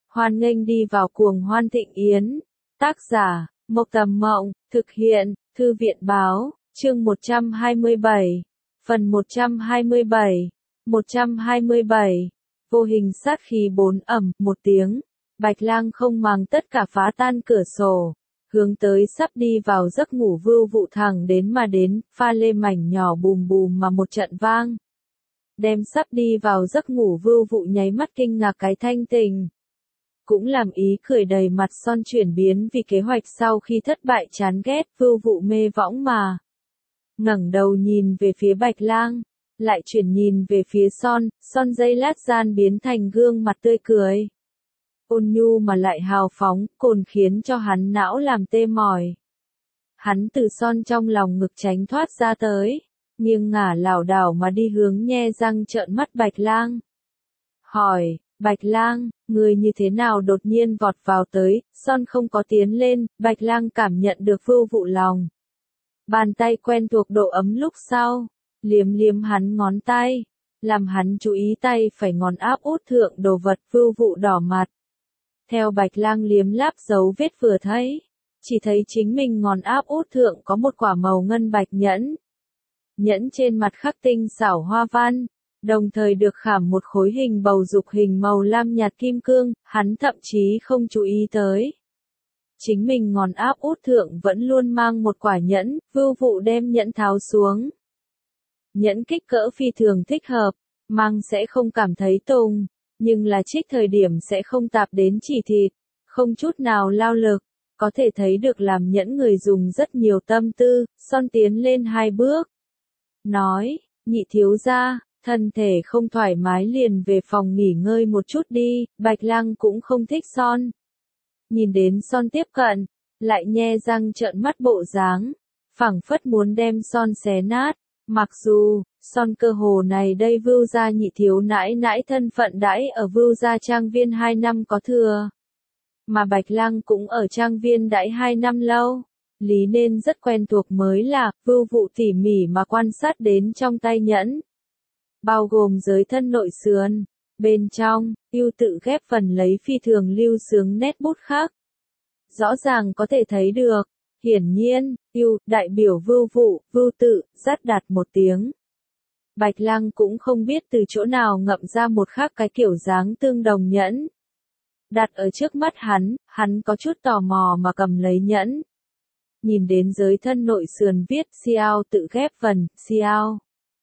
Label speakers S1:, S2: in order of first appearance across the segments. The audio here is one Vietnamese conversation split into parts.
S1: Hoan nghênh đi vào cuồng hoan thịnh yến. Tác giả, Mộc Tầm Mộng, thực hiện, Thư viện Báo, chương 127, phần 127, 127, vô hình sát khí bốn ầm, một tiếng, Bạch Lang không màng tất cả phá tan cửa sổ, hướng tới sắp đi vào giấc ngủ Vưu Vụ thẳng đến mà đến, pha lê mảnh nhỏ bùm bùm mà một trận vang. Đem sắp đi vào giấc ngủ Vưu Vụ nháy mắt kinh ngạc cái thanh tình. Cũng làm ý cười đầy mặt Son chuyển biến vì kế hoạch sau khi thất bại chán ghét, Vưu Vụ mê võng mà. Ngẩng đầu nhìn về phía Bạch Lang, lại chuyển nhìn về phía Son giây lát gian biến thành gương mặt tươi cười. Ôn nhu mà lại hào phóng, cồn khiến cho hắn não làm tê mỏi. Hắn từ Son trong lòng ngực tránh thoát ra tới, nghiêng ngả lảo đảo mà đi hướng nhe răng trợn mắt Bạch Lang. Hỏi, Bạch Lang, người như thế nào đột nhiên vọt vào tới, Son không có tiến lên, Bạch Lang cảm nhận được Vưu Vụ lòng. Bàn tay quen thuộc độ ấm lúc sau, liếm liếm hắn ngón tay, làm hắn chú ý tay phải ngón áp út thượng đồ vật. Vưu Vụ đỏ mặt. Theo Bạch Lang liếm láp dấu vết vừa thấy, chỉ thấy chính mình ngón áp út thượng có một quả màu ngân bạch nhẫn. Nhẫn trên mặt khắc tinh xảo hoa văn, đồng thời được khảm một khối hình bầu dục hình màu lam nhạt kim cương, hắn thậm chí không chú ý tới. Chính mình ngón áp út thượng vẫn luôn mang một quả nhẫn, Vưu Vụ đem nhẫn tháo xuống. Nhẫn kích cỡ phi thường thích hợp, mang sẽ không cảm thấy tùng, nhưng là trích thời điểm sẽ không tạp đến chỉ thịt, không chút nào lao lực, có thể thấy được làm nhẫn người dùng rất nhiều tâm tư. Son tiến lên 2 bước. Nói, nhị thiếu gia, thân thể không thoải mái liền về phòng nghỉ ngơi một chút đi. Bạch Lang cũng không thích Son. Nhìn đến Son tiếp cận, lại nhe răng trợn mắt bộ dáng, phảng phất muốn đem Son xé nát. Mặc dù, Son cơ hồ này đây Vưu gia nhị thiếu nãi nãi thân phận đãi ở Vưu gia trang viên 2 năm có thừa. Mà Bạch Lang cũng ở trang viên đãi 2 năm lâu. Lý nên rất quen thuộc mới là, Vưu Vụ tỉ mỉ mà quan sát đến trong tay nhẫn. Bao gồm giới thân nội sườn, bên trong, yêu tự ghép phần lấy phi thường lưu sướng nét bút khắc. Rõ ràng có thể thấy được, hiển nhiên, yêu, đại biểu Vưu Vụ, Vưu tự, dắt đạt một tiếng. Bạch Lang cũng không biết từ chỗ nào ngậm ra một khác cái kiểu dáng tương đồng nhẫn. Đặt ở trước mắt hắn có chút tò mò mà cầm lấy nhẫn. Nhìn đến giới thân nội sườn viết Xiao tự ghép vần, Xiao.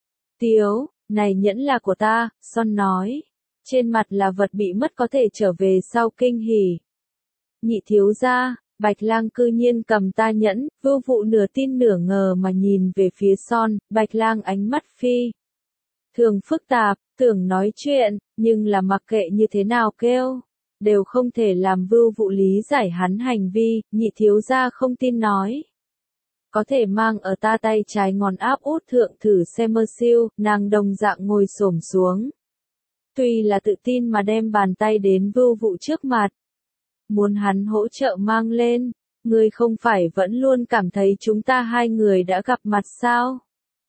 S1: Tiếu, này nhẫn là của ta, Son nói. Trên mặt là vật bị mất có thể trở về sau kinh hỉ. Nhị thiếu gia, Bạch Lang cư nhiên cầm ta nhẫn. Vưu Vụ nửa tin nửa ngờ mà nhìn về phía Son. Bạch Lang ánh mắt phi thường phức tạp, tưởng nói chuyện, nhưng là mặc kệ như thế nào kêu, đều không thể làm Vưu Vụ lý giải hắn hành vi. Nhị thiếu gia không tin nói, có thể mang ở ta tay trái ngón áp út thượng thử xem mơ siêu. Nàng đồng dạng ngồi xổm xuống, tuy là tự tin mà đem bàn tay đến Vưu Vụ trước mặt, muốn hắn hỗ trợ mang lên. Ngươi không phải vẫn luôn cảm thấy chúng ta hai người đã gặp mặt sao?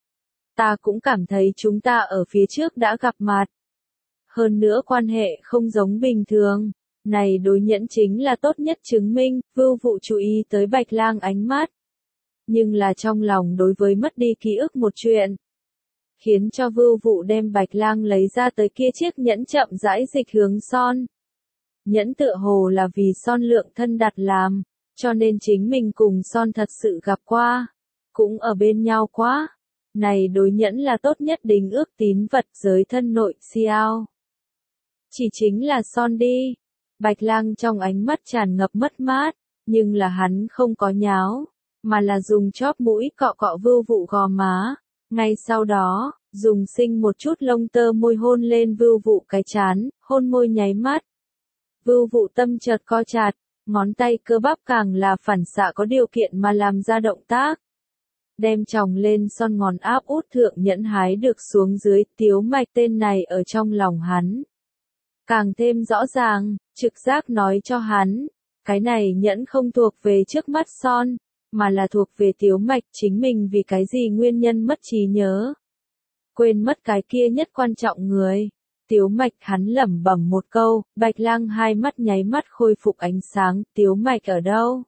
S1: Ta cũng cảm thấy chúng ta ở phía trước đã gặp mặt. Hơn nữa quan hệ không giống bình thường. Này đối nhẫn chính là tốt nhất chứng minh. Vưu Vụ chú ý tới Bạch Lang ánh mắt. Nhưng là trong lòng đối với mất đi ký ức một chuyện, khiến cho Vưu Vụ đem Bạch Lang lấy ra tới kia chiếc nhẫn chậm rãi dịch hướng Son. Nhẫn tựa hồ là vì Son lượng thân đặt làm, cho nên chính mình cùng Son thật sự gặp qua, cũng ở bên nhau quá. Này đối nhẫn là tốt nhất đính ước tín vật giới thân nội Xiao. Chỉ chính là Son đi. Bạch Lang trong ánh mắt tràn ngập mất mát, nhưng là hắn không có nháo, mà là dùng chóp mũi cọ cọ Vưu Vụ gò má. Ngay sau đó, dùng sinh một chút lông tơ môi hôn lên Vưu Vụ cái trán, hôn môi nháy mắt. Vưu Vụ tâm chợt co chặt, ngón tay cơ bắp càng là phản xạ có điều kiện mà làm ra động tác. Đem chồng lên Son ngón áp út thượng nhẫn hái được xuống dưới. Tiếu mạch tên này ở trong lòng hắn càng thêm rõ ràng, trực giác nói cho hắn, cái này nhẫn không thuộc về trước mắt Son, mà là thuộc về Tiếu mạch. Chính mình vì cái gì nguyên nhân mất trí nhớ, quên mất cái kia nhất quan trọng người, Tiếu Mạch, hắn lẩm bẩm một câu, Bạch Lang hai mắt nháy mắt khôi phục ánh sáng, Tiếu Mạch ở đâu?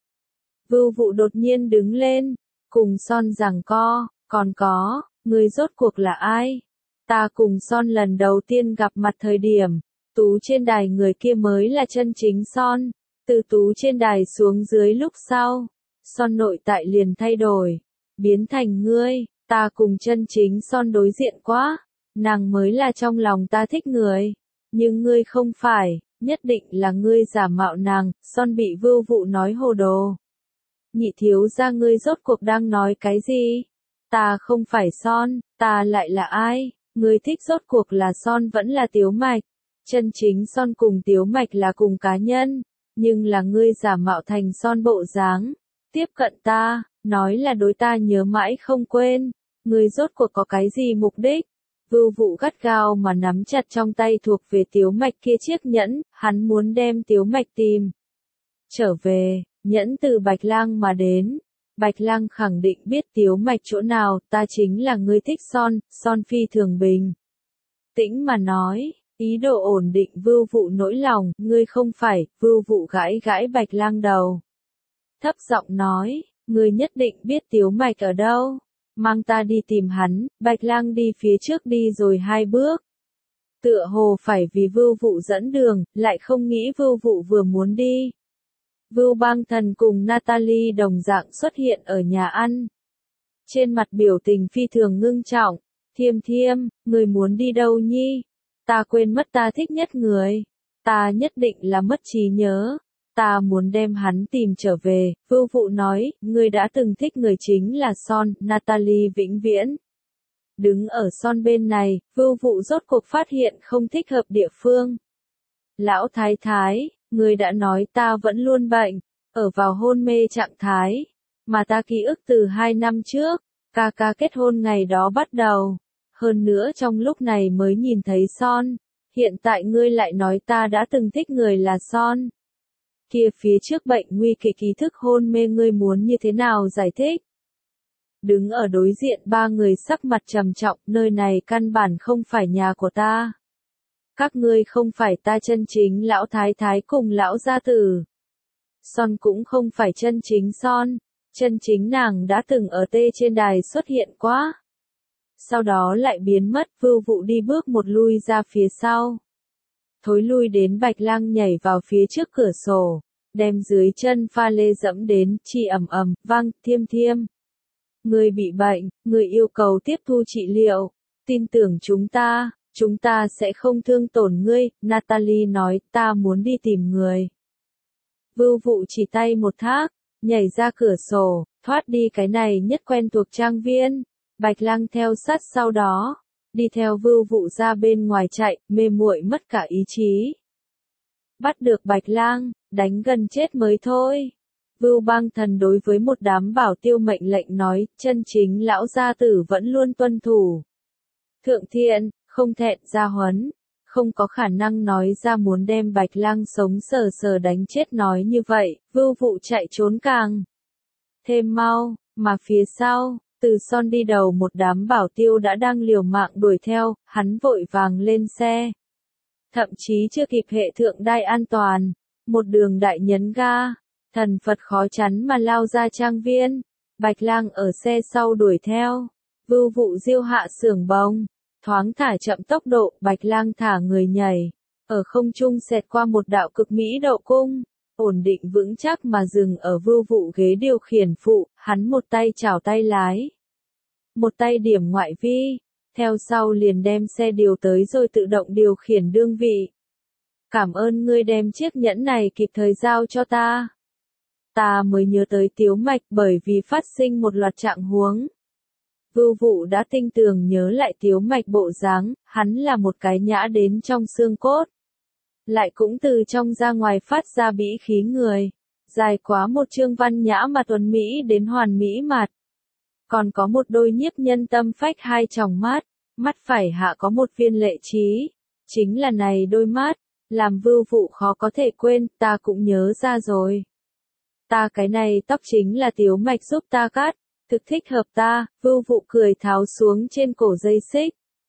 S1: Vưu Vụ đột nhiên đứng lên, cùng Son giằng co, còn có, người rốt cuộc là ai? Ta cùng Son lần đầu tiên gặp mặt thời điểm, tú trên đài người kia mới là chân chính Son, từ tú trên đài xuống dưới lúc sau, Son nội tại liền thay đổi, biến thành ngươi, ta cùng chân chính Son đối diện quá, nàng mới là trong lòng ta thích người, nhưng ngươi không phải, nhất định là ngươi giả mạo nàng, Son bị Vưu Vụ nói hồ đồ. Nhị thiếu gia ngươi rốt cuộc đang nói cái gì? Ta không phải Son, ta lại là ai? Ngươi thích rốt cuộc là Son vẫn là Tiếu Mạch. Chân chính Son cùng Tiếu Mạch là cùng cá nhân, nhưng là ngươi giả mạo thành Son bộ dáng, tiếp cận ta, nói là đối ta nhớ mãi không quên. Ngươi rốt cuộc có cái gì mục đích? Vưu Vụ gắt gao mà nắm chặt trong tay thuộc về Tiếu Mạch kia chiếc nhẫn, hắn muốn đem Tiếu Mạch tìm trở về. Nhẫn từ Bạch Lang mà đến. Bạch Lang khẳng định biết Tiếu Mạch chỗ nào, ta chính là ngươi thích Son, Son phi thường bình tĩnh mà nói, ý đồ ổn định Vưu Vụ nỗi lòng, ngươi không phải, Vưu Vụ gãi gãi Bạch Lang đầu. Thấp giọng nói, ngươi nhất định biết Tiếu Mạch ở đâu, mang ta đi tìm hắn, Bạch Lang đi phía trước đi rồi 2 bước. Tựa hồ phải vì Vưu Vụ dẫn đường, lại không nghĩ Vưu Vụ vừa muốn đi. Vưu Bang Thần cùng Natalie đồng dạng xuất hiện ở nhà ăn. Trên mặt biểu tình phi thường ngưng trọng, Thiêm Thiêm, người muốn đi đâu nhi? Ta quên mất ta thích nhất người. Ta nhất định là mất trí nhớ. Ta muốn đem hắn tìm trở về. Vưu Vụ nói, người đã từng thích người chính là Son, Natalie vĩnh viễn. Đứng ở Son bên này, Vưu Vụ rốt cuộc phát hiện không thích hợp địa phương. Lão Thái Thái, người đã nói ta vẫn luôn bệnh, ở vào hôn mê trạng thái, mà ta ký ức từ 2 năm trước, ca ca kết hôn ngày đó bắt đầu, hơn nữa trong lúc này mới nhìn thấy Son, hiện tại ngươi lại nói ta đã từng thích người là Son. Kia phía trước bệnh nguy kịch ý thức hôn mê ngươi muốn như thế nào giải thích? Đứng ở đối diện 3 người sắc mặt trầm trọng, nơi này căn bản không phải nhà của ta. Các ngươi không phải ta chân chính lão thái thái cùng lão gia tử. Son cũng không phải chân chính Son, chân chính nàng đã từng ở tê trên đài xuất hiện quá. Sau đó lại biến mất, Vưu Vụ đi bước một lui ra phía sau. Thối lui đến Bạch Lang nhảy vào phía trước cửa sổ, đem dưới chân pha lê dẫm đến, chi ầm ầm, vang, Thiêm Thiêm. Người bị bệnh, người yêu cầu tiếp thu trị liệu, tin tưởng chúng ta sẽ không thương tổn ngươi, Natalie nói, ta muốn đi tìm người. Vưu Vụ chỉ tay một thác, nhảy ra cửa sổ, thoát đi cái này nhất quen thuộc trang viên. Bạch Lang theo sát sau đó, đi theo Vưu Vụ ra bên ngoài chạy, mê muội mất cả ý chí. Bắt được Bạch Lang, đánh gần chết mới thôi. Vưu Bang Thần đối với một đám bảo tiêu mệnh lệnh nói, chân chính lão gia tử vẫn luôn tuân thủ. Thượng thiện, không thẹn gia huấn, không có khả năng nói ra muốn đem Bạch Lang sống sờ sờ đánh chết nói như vậy, Vưu Vụ chạy trốn càng thêm mau, mà phía sau, từ Son đi đầu một đám bảo tiêu đã đang liều mạng đuổi theo, hắn vội vàng lên xe. Thậm chí chưa kịp hệ thượng đai an toàn, một đường đại nhấn ga, thần Phật khó chắn mà lao ra trang viên, Bạch Lang ở xe sau đuổi theo, Vưu Vụ diêu hạ xưởng bông. Thoáng thả chậm tốc độ, Bạch Lang thả người nhảy, ở không trung xẹt qua một đạo cực mỹ độ cung, ổn định vững chắc mà dừng ở Vưu Vụ ghế điều khiển phụ, hắn một tay chảo tay lái, một tay điểm ngoại vi, theo sau liền đem xe điều tới rồi tự động điều khiển đương vị. Cảm ơn ngươi đem chiếc nhẫn này kịp thời giao cho ta. Ta mới nhớ tới Tiếu Mạch bởi vì phát sinh một loạt trạng huống. Vưu Vụ đã tinh tường nhớ lại Tiếu Mạch bộ dáng, hắn là một cái nhã đến trong xương cốt. Lại cũng từ trong ra ngoài phát ra bĩ khí người. Dài quá một chương văn nhã mà tuấn Mỹ đến hoàn mỹ mặt. Còn có một đôi nhiếp nhân tâm phách 2 tròng mắt. Mắt phải hạ có một viên lệ trí. Chính là này đôi mắt. Làm Vưu Vụ khó có thể quên, ta cũng nhớ ra rồi. Ta cái này tóc chính là Tiếu Mạch giúp ta cắt. Thực thích hợp ta, Vưu Vụ cười tháo xuống trên cổ dây xích.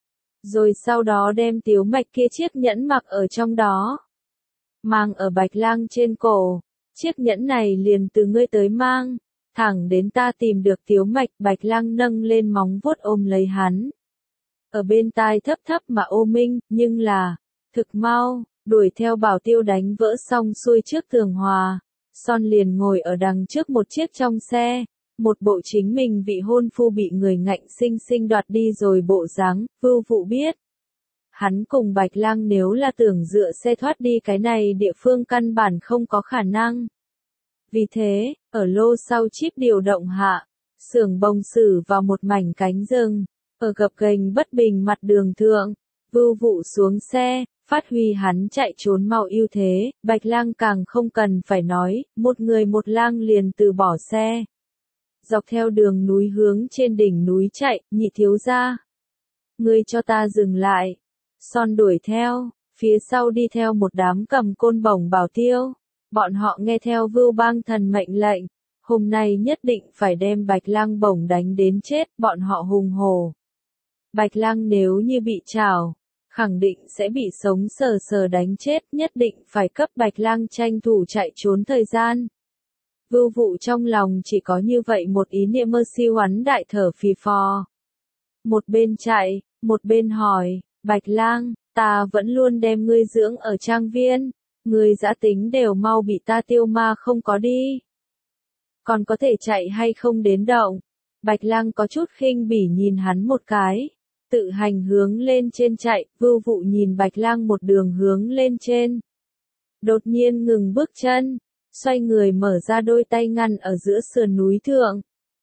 S1: Rồi sau đó đem Tiếu Mạch kia chiếc nhẫn mặc ở trong đó. Mang ở Bạch Lang trên cổ. Chiếc nhẫn này liền từ ngươi tới mang. Thẳng đến ta tìm được Tiếu Mạch. Bạch Lang nâng lên móng vuốt ôm lấy hắn. Ở bên tai thấp thấp mà ô minh, nhưng là, thực mau, đuổi theo Bảo Tiêu đánh vỡ xong xuôi trước tường hòa. Son liền ngồi ở đằng trước một chiếc trong xe. Một bộ chính mình vị hôn phu bị người ngạnh sinh sinh đoạt đi rồi bộ dáng, Vưu Vụ biết. Hắn cùng Bạch Lang nếu là tưởng dựa xe thoát đi cái này địa phương căn bản không có khả năng. Vì thế, ở lô sau chip điều động hạ, xưởng bồng xử vào một mảnh cánh rừng, ở gập ghềnh bất bình mặt đường thượng, Vưu Vụ xuống xe, phát huy hắn chạy trốn mau ưu thế, Bạch Lang càng không cần phải nói, một người một lang liền từ bỏ xe. Dọc theo đường núi hướng trên đỉnh núi chạy, Nhị thiếu gia. Ngươi cho ta dừng lại. Son đuổi theo, phía sau đi theo một đám cầm côn bổng bảo tiêu. Bọn họ nghe theo Vưu Bang Thần mệnh lệnh. Hôm nay nhất định phải đem Bạch Lang bổng đánh đến chết, bọn họ hùng hổ. Bạch Lang nếu như bị trảo, khẳng định sẽ bị sống sờ sờ đánh chết, nhất định phải cấp Bạch Lang tranh thủ chạy trốn thời gian. Vưu Vụ trong lòng chỉ có như vậy một ý niệm mơ siêu hắn đại thở phì phò. Một bên chạy, một bên hỏi, Bạch Lang, ta vẫn luôn đem ngươi dưỡng ở trang viên, ngươi dã tính đều mau bị ta tiêu ma không có đi. Còn có thể chạy hay không đến động? Bạch Lang có chút khinh bỉ nhìn hắn một cái, tự hành hướng lên trên chạy, Vưu Vụ nhìn Bạch Lang một đường hướng lên trên. Đột nhiên ngừng bước chân. Xoay người mở ra đôi tay ngăn ở giữa sườn núi thượng.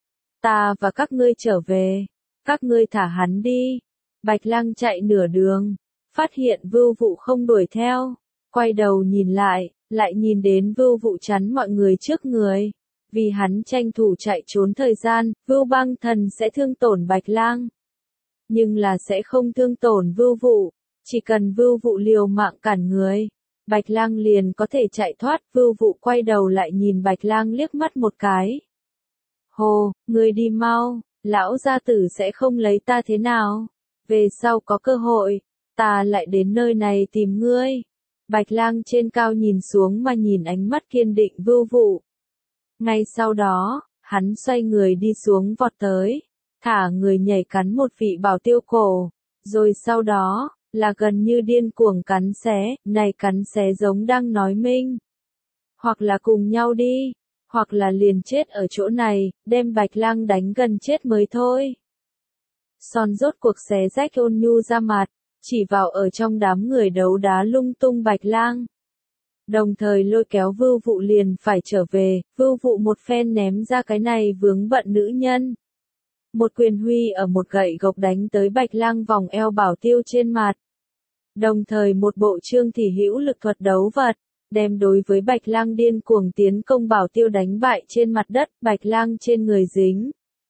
S1: Ta và các ngươi trở về. Các ngươi thả hắn đi. Bạch Lang chạy nửa đường. Phát hiện Vưu Vụ không đuổi theo. Quay đầu nhìn lại nhìn đến Vưu Vụ chắn mọi người trước người. Vì hắn tranh thủ chạy trốn thời gian, Vưu Bang Thần sẽ thương tổn Bạch Lang. Nhưng là sẽ không thương tổn Vưu Vụ. Chỉ cần Vưu Vụ liều mạng cản người. Bạch Lang liền có thể chạy thoát, Vưu Vụ quay đầu lại nhìn Bạch Lang liếc mắt một cái. Hồ, ngươi đi mau, lão gia tử sẽ không lấy ta thế nào. Về sau có cơ hội, ta lại đến nơi này tìm ngươi. Bạch Lang trên cao nhìn xuống mà nhìn ánh mắt kiên định Vưu Vụ. Ngay sau đó, hắn xoay người đi xuống vọt tới, thả người nhảy cắn một vị bảo tiêu cổ, rồi sau đó là gần như điên cuồng cắn xé, này cắn xé giống đang nói minh. Hoặc là cùng nhau đi, hoặc là liền chết ở chỗ này, đem Bạch Lang đánh gần chết mới thôi. Son rốt cuộc xé rách ôn nhu ra mặt, chỉ vào ở trong đám người đấu đá lung tung Bạch Lang. Đồng thời lôi kéo Vưu Vụ liền phải trở về, Vưu Vụ một phen ném ra cái này vướng bận nữ nhân. Một quyền huy ở một gậy gộc đánh tới Bạch Lang vòng eo bảo tiêu trên mặt. Đồng thời một bộ Trương Thị Hữu lực thuật đấu vật, đem đối với Bạch Lang điên cuồng tiến công bảo tiêu đánh bại trên mặt đất, Bạch Lang trên người dính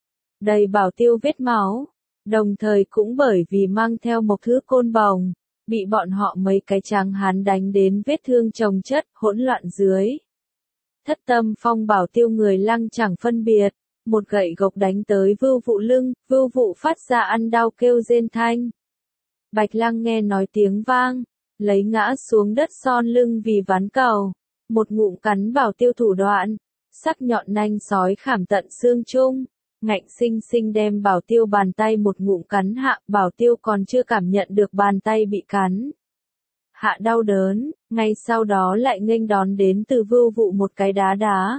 S1: đầy bảo tiêu vết máu, đồng thời cũng bởi vì mang theo một thứ côn bồng, bị bọn họ mấy cái tráng hán đánh đến vết thương chồng chất, hỗn loạn dưới. Thất Tâm Phong bảo tiêu người lăng chẳng phân biệt, một gậy gộc đánh tới Vưu Vụ lưng, Vưu Vụ phát ra ăn đau kêu rên thanh. Bạch Lang nghe nói tiếng vang, lấy ngã xuống đất Son lưng vì ván cầu, một ngụm cắn bảo tiêu thủ đoạn, sắc nhọn nanh sói khảm tận xương chung, ngạnh sinh sinh đem bảo tiêu bàn tay một ngụm cắn hạ, bảo tiêu còn chưa cảm nhận được bàn tay bị cắn. Hạ đau đớn, ngay sau đó lại nghênh đón đến từ Vưu Vụ một cái đá.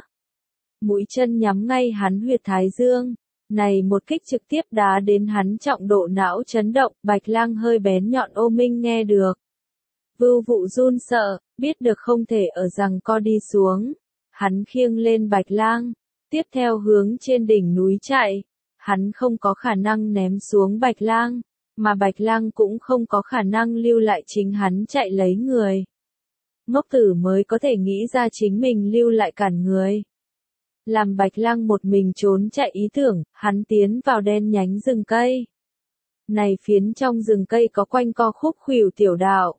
S1: Mũi chân nhắm ngay hắn huyệt thái dương. Này một kích trực tiếp đá đến hắn trọng độ não chấn động, Bạch Lang hơi bén nhọn ô minh nghe được. Vưu Vụ run sợ, biết được không thể ở giằng co đi xuống. Hắn khiêng lên Bạch Lang, tiếp theo hướng trên đỉnh núi chạy. Hắn không có khả năng ném xuống Bạch Lang, mà Bạch Lang cũng không có khả năng lưu lại chính hắn chạy lấy người. Ngốc tử mới có thể nghĩ ra chính mình lưu lại cản người. Làm Bạch Lang một mình trốn chạy ý tưởng, hắn tiến vào đen nhánh rừng cây. Này phiến trong rừng cây có quanh co khúc khuỷu tiểu đạo.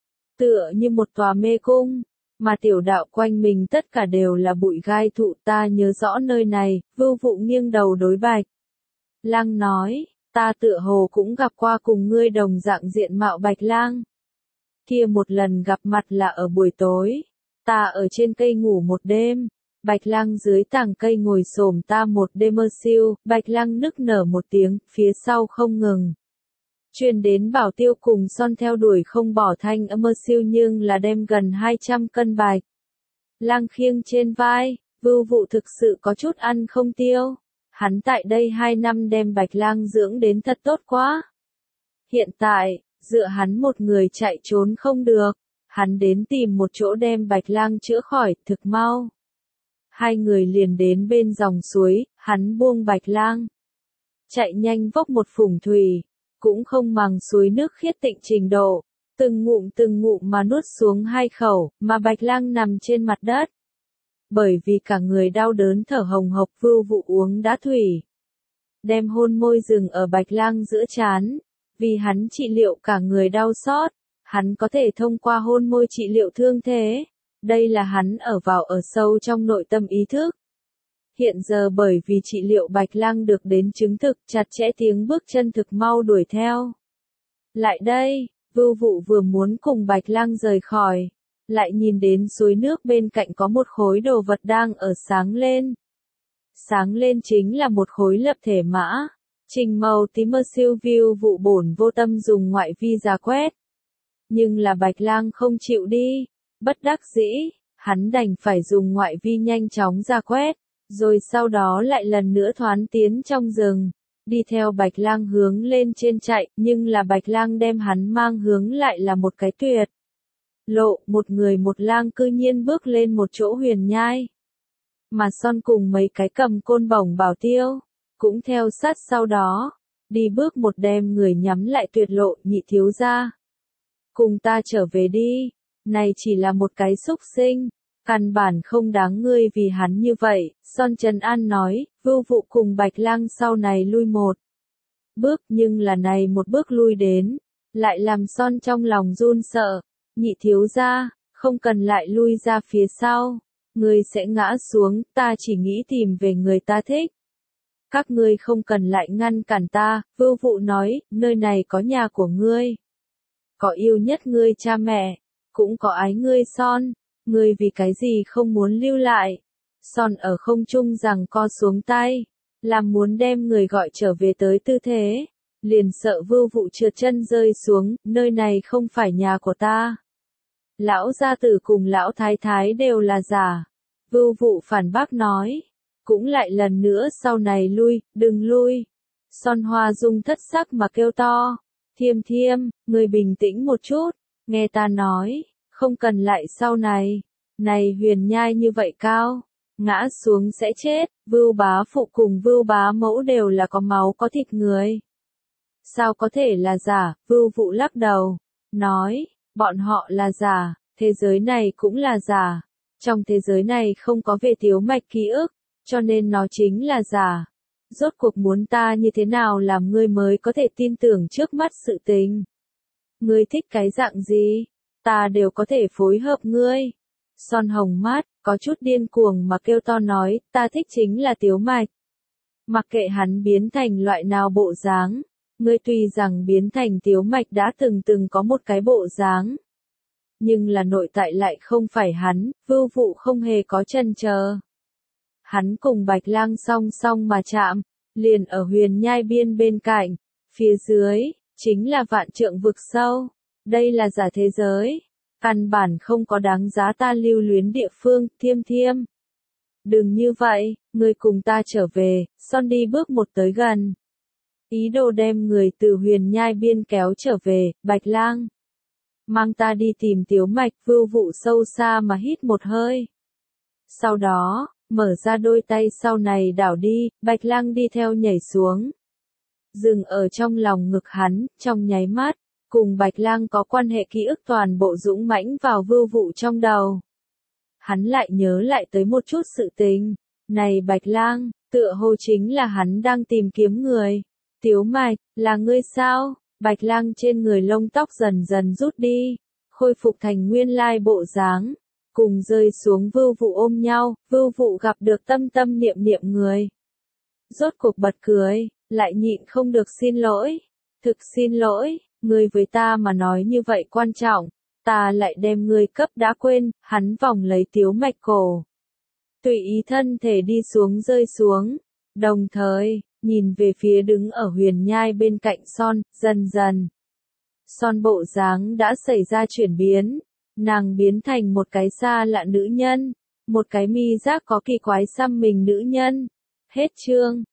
S1: Tựa như một tòa mê cung, mà tiểu đạo quanh mình tất cả đều là bụi gai thụ, ta nhớ rõ nơi này, Vưu Vụ nghiêng đầu đối Bạch Lang nói, Ta tựa hồ cũng gặp qua cùng ngươi đồng dạng diện mạo Bạch Lang. Kia một lần gặp mặt là ở buổi tối, ta ở trên cây ngủ một đêm, Bạch Lang dưới tàng cây ngồi xổm ta một đêm mơ siêu, Bạch Lang nức nở một tiếng, phía sau không ngừng. Truyền đến Bảo Tiêu cùng Son theo đuổi không bỏ thanh âm mơ siêu nhưng là đem gần 200 cân Bạch Lang khiêng trên vai, Vưu Vụ thực sự có chút ăn không tiêu. Hắn tại đây 2 năm đem Bạch Lang dưỡng đến thật tốt quá. Hiện tại, dựa hắn một người chạy trốn không được, hắn đến tìm một chỗ đem Bạch Lang chữa khỏi, thực mau. Hai người liền đến bên dòng suối, hắn buông Bạch Lang. Chạy nhanh vốc một phủng thủy, cũng không màng suối nước khiết tịnh trình độ, từng ngụm mà nuốt xuống 2 khẩu, mà Bạch Lang nằm trên mặt đất. Bởi vì cả người đau đớn thở hồng hộc, Vưu Vụ uống đã thủy. Đem hôn môi dừng ở Bạch Lang giữa trán, vì hắn trị liệu cả người đau xót, hắn có thể thông qua hôn môi trị liệu thương thế. Đây là hắn ở sâu trong nội tâm ý thức. Hiện giờ bởi vì trị liệu Bạch Lang được đến chứng thực, chặt chẽ tiếng bước chân thực mau đuổi theo. Lại đây, Vưu Vụ vừa muốn cùng Bạch Lang rời khỏi, lại nhìn đến suối nước bên cạnh có một khối đồ vật đang ở sáng lên. Sáng lên chính là một khối lập thể mã, trình màu tím mơ siêu. Vưu Vụ bổn vô tâm dùng ngoại vi ra quét. Nhưng là Bạch Lang không chịu đi, bất đắc dĩ, hắn đành phải dùng ngoại vi nhanh chóng ra quét, rồi sau đó lại lần nữa thoán tiến trong rừng, đi theo Bạch Lang hướng lên trên chạy, nhưng là Bạch Lang đem hắn mang hướng lại là một cái tuyệt lộ, một người một lang cư nhiên bước lên một chỗ huyền nhai. Mà Son cùng mấy cái cầm côn bổng Bảo Tiêu, cũng theo sát sau đó, đi bước một đem người nhắm lại tuyệt lộ. Nhị thiếu gia, cùng ta trở về đi, này chỉ là một cái xúc sinh, căn bản không đáng ngươi vì hắn như vậy. Son trấn an nói. Vưu Vụ cùng Bạch Lang sau này lui một bước, nhưng là này một bước lui đến, lại làm Son trong lòng run sợ. Nhị thiếu gia, không cần lại lui ra phía sau, ngươi sẽ ngã xuống, ta chỉ nghĩ tìm về người ta thích. Các ngươi không cần lại ngăn cản ta. Vưu Vụ nói, nơi này có nhà của ngươi, có yêu nhất ngươi cha mẹ, cũng có ái ngươi Son, ngươi vì cái gì không muốn lưu lại? Son ở không trung giằng co xuống tay, làm muốn đem người gọi trở về tới tư thế, liền sợ Vưu Vụ trượt chân rơi xuống. Nơi này không phải nhà của ta. Lão gia tử cùng lão thái thái đều là giả. Vưu Vụ phản bác nói, cũng lại lần nữa sau này lui, đừng lui. Son Hoa Dung thất sắc mà kêu to, Thiêm Thiêm, người bình tĩnh một chút, nghe ta nói, không cần lại sau này, này huyền nhai như vậy cao, ngã xuống sẽ chết. Vưu bá phụ cùng Vưu bá mẫu đều là có máu có thịt người, sao có thể là giả? Vưu Vụ lắc đầu, nói, bọn họ là giả, thế giới này cũng là giả, trong thế giới này không có về Tiếu Mạch ký ức, cho nên nó chính là giả. Rốt cuộc muốn ta như thế nào làm ngươi mới có thể tin tưởng trước mắt sự tình? Ngươi thích cái dạng gì, ta đều có thể phối hợp ngươi. Son hồng mắt, có chút điên cuồng mà kêu to nói, ta thích chính là Tiếu Mạch. Mặc kệ hắn biến thành loại nào bộ dáng, ngươi tuy rằng biến thành Tiếu Mạch đã từng có một cái bộ dáng, nhưng là nội tại lại không phải hắn. Vưu Vụ không hề có chần chờ. Hắn cùng Bạch Lang song song mà chạm, liền ở huyền nhai biên bên cạnh, phía dưới, chính là vạn trượng vực sâu. Đây là giả thế giới, căn bản không có đáng giá ta lưu luyến địa phương. Thiêm Thiêm, đừng như vậy, ngươi cùng ta trở về. Son đi bước một tới gần, ý đồ đem người từ huyền nhai biên kéo trở về. Bạch Lang, mang ta đi tìm Tiếu Mạch. Vưu Vụ sâu xa mà hít một hơi, sau đó mở ra đôi tay sau này đảo đi. Bạch Lang đi theo nhảy xuống, dừng ở trong lòng ngực hắn. Trong nháy mắt, cùng Bạch Lang có quan hệ ký ức toàn bộ dũng mãnh vào Vưu Vụ trong đầu. Hắn lại nhớ lại tới một chút sự tình, này Bạch Lang, tựa hồ chính là hắn đang tìm kiếm người. Tiếu Mạch, là ngươi sao? Bạch Lang trên người lông tóc dần dần rút đi, khôi phục thành nguyên lai bộ dáng, cùng rơi xuống. Vưu Vụ ôm nhau. Vưu Vụ gặp được tâm tâm niệm niệm người, rốt cuộc bật cười. lại nhịn không được xin lỗi. Thực xin lỗi, ngươi với ta mà nói như vậy quan trọng, ta lại đem ngươi cấp đã quên, hắn vòng lấy Tiếu Mạch cổ. Tùy ý thân thể đi xuống rơi xuống, đồng thời, nhìn về phía đứng ở Huyền Nhai bên cạnh Son, dần dần. Son bộ dáng đã xảy ra chuyển biến, nàng biến thành một cái xa lạ nữ nhân, một cái mi giác có kỳ quái xăm mình nữ nhân. Hết chương.